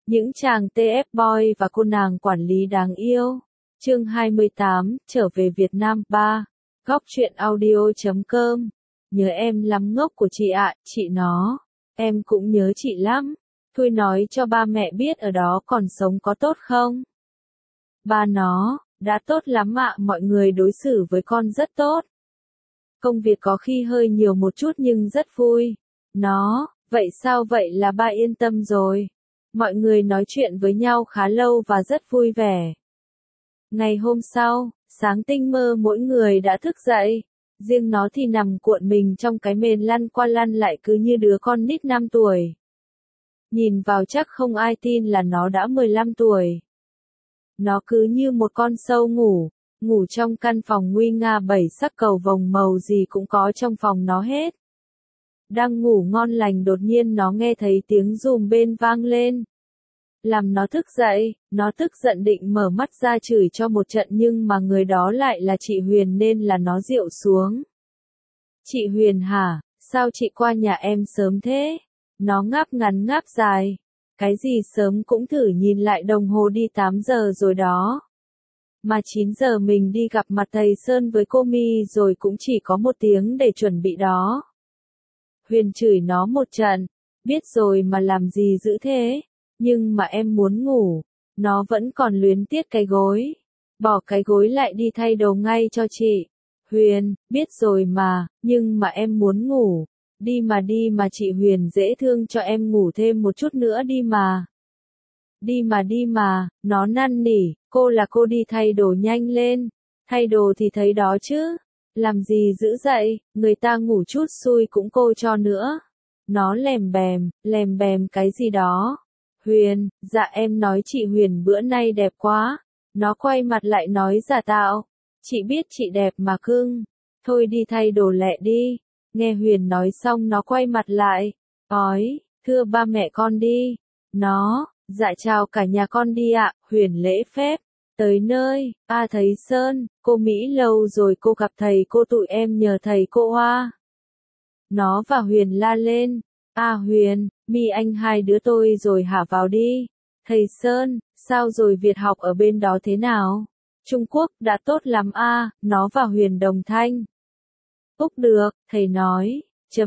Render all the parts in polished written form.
Những chàng TF boy và cô nàng quản lý đáng yêu. Chương 28, trở về Việt Nam 3. Góc truyện audio.com. Nhớ em lắm ngốc của chị ạ, chị nó. Em cũng nhớ chị lắm. Thôi nói cho ba mẹ biết ở đó còn sống có tốt không? Ba nó, đã tốt lắm ạ, mọi người đối xử với con rất tốt. Công việc có khi hơi nhiều một chút nhưng rất vui. Nó, vậy sao vậy là ba yên tâm rồi. Mọi người nói chuyện với nhau khá lâu và rất vui vẻ. Ngày hôm sau, sáng tinh mơ mỗi người đã thức dậy. Riêng nó thì nằm cuộn mình trong cái mền lăn qua lăn lại cứ như đứa con nít 5 tuổi. Nhìn vào chắc không ai tin là nó đã 15 tuổi. Nó cứ như một con sâu ngủ trong căn phòng nguy nga 7 sắc cầu vồng màu gì cũng có trong phòng nó hết. Đang ngủ ngon lành đột nhiên nó nghe thấy tiếng rùm bên vang lên. Làm nó thức dậy, nó tức giận định mở mắt ra chửi cho một trận nhưng mà người đó lại là chị Huyền nên là nó dịu xuống. Chị Huyền hả, sao chị qua nhà em sớm thế? Nó ngáp ngắn ngáp dài. Cái gì sớm cũng thử nhìn lại đồng hồ đi 8 giờ rồi đó. Mà 9 giờ mình đi gặp mặt thầy Sơn với cô My rồi cũng chỉ có 1 tiếng để chuẩn bị đó. Huyền chửi nó một trận, biết rồi mà làm gì dữ thế, nhưng mà em muốn ngủ, nó vẫn còn luyến tiếc cái gối. Bỏ cái gối lại đi thay đồ ngay cho chị. Huyền, biết rồi mà, nhưng mà em muốn ngủ. Đi mà chị Huyền dễ thương cho em ngủ thêm một chút nữa đi mà. Đi mà, nó năn nỉ, cô là cô đi thay đồ nhanh lên. Thay đồ thì thấy đó chứ. Làm gì dữ dậy, người ta ngủ chút xui cũng cô cho nữa. Nó lèm bèm cái gì đó. Huyền, dạ em nói chị Huyền bữa nay đẹp quá. Nó quay mặt lại nói giả tạo. Chị biết chị đẹp mà cưng. Thôi đi thay đồ lẹ đi. Nghe Huyền nói xong nó quay mặt lại. Ói, thưa ba mẹ con đi. Nó, dạ chào cả nhà con đi ạ. Huyền lễ phép. Tới nơi, thầy Sơn, cô Mỹ lâu rồi cô gặp thầy cô tụi em nhờ thầy cô Hoa. Nó và Huyền la lên. Huyền, My anh hai đứa tôi rồi hả vào đi. Thầy Sơn, sao rồi việc học ở bên đó thế nào? Trung Quốc đã tốt lắm nó và Huyền đồng thanh. Úc được, thầy nói,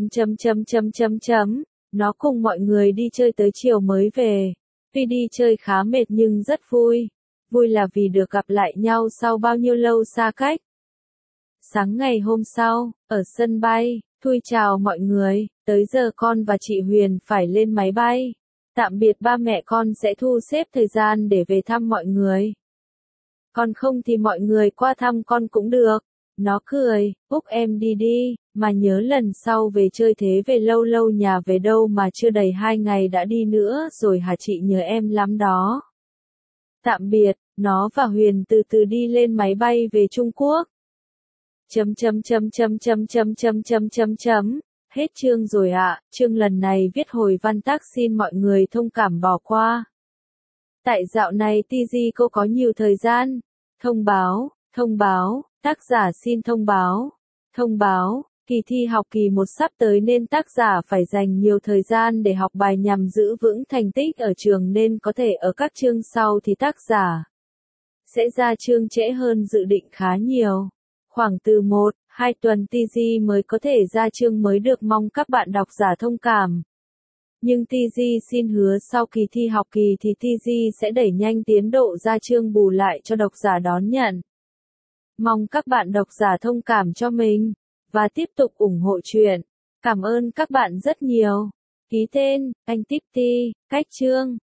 Nó cùng mọi người đi chơi tới chiều mới về. Tuy đi chơi khá mệt nhưng rất vui. Vui là vì được gặp lại nhau sau bao nhiêu lâu xa cách. Sáng ngày hôm sau, ở sân bay, Thui chào mọi người, tới giờ con và chị Huyền phải lên máy bay. Tạm biệt ba mẹ con sẽ thu xếp thời gian để về thăm mọi người. Còn không thì mọi người qua thăm con cũng được. Nó cười, Úc em đi, mà nhớ lần sau về chơi thế về lâu lâu nhà về đâu mà chưa đầy 2 ngày đã đi nữa rồi hả chị nhớ em lắm đó. Tạm biệt, nó và Huyền từ từ đi lên máy bay về Trung Quốc. Hết chương rồi ạ, chương lần này viết hồi văn tác xin mọi người thông cảm bỏ qua. Tại dạo này TG cô có nhiều thời gian. Thông báo, tác giả xin thông báo, kỳ thi học kỳ 1 sắp tới nên tác giả phải dành nhiều thời gian để học bài nhằm giữ vững thành tích ở trường nên có thể ở các chương sau thì tác giả sẽ ra chương trễ hơn dự định khá nhiều. Khoảng từ 1-2 tuần TG mới có thể ra chương mới được, mong các bạn độc giả thông cảm. Nhưng TG xin hứa sau kỳ thi học kỳ thì TG sẽ đẩy nhanh tiến độ ra chương bù lại cho độc giả đón nhận. Mong các bạn độc giả thông cảm cho mình, và tiếp tục ủng hộ truyện. Cảm ơn các bạn rất nhiều. Ký tên, anh Tipty, cách chương.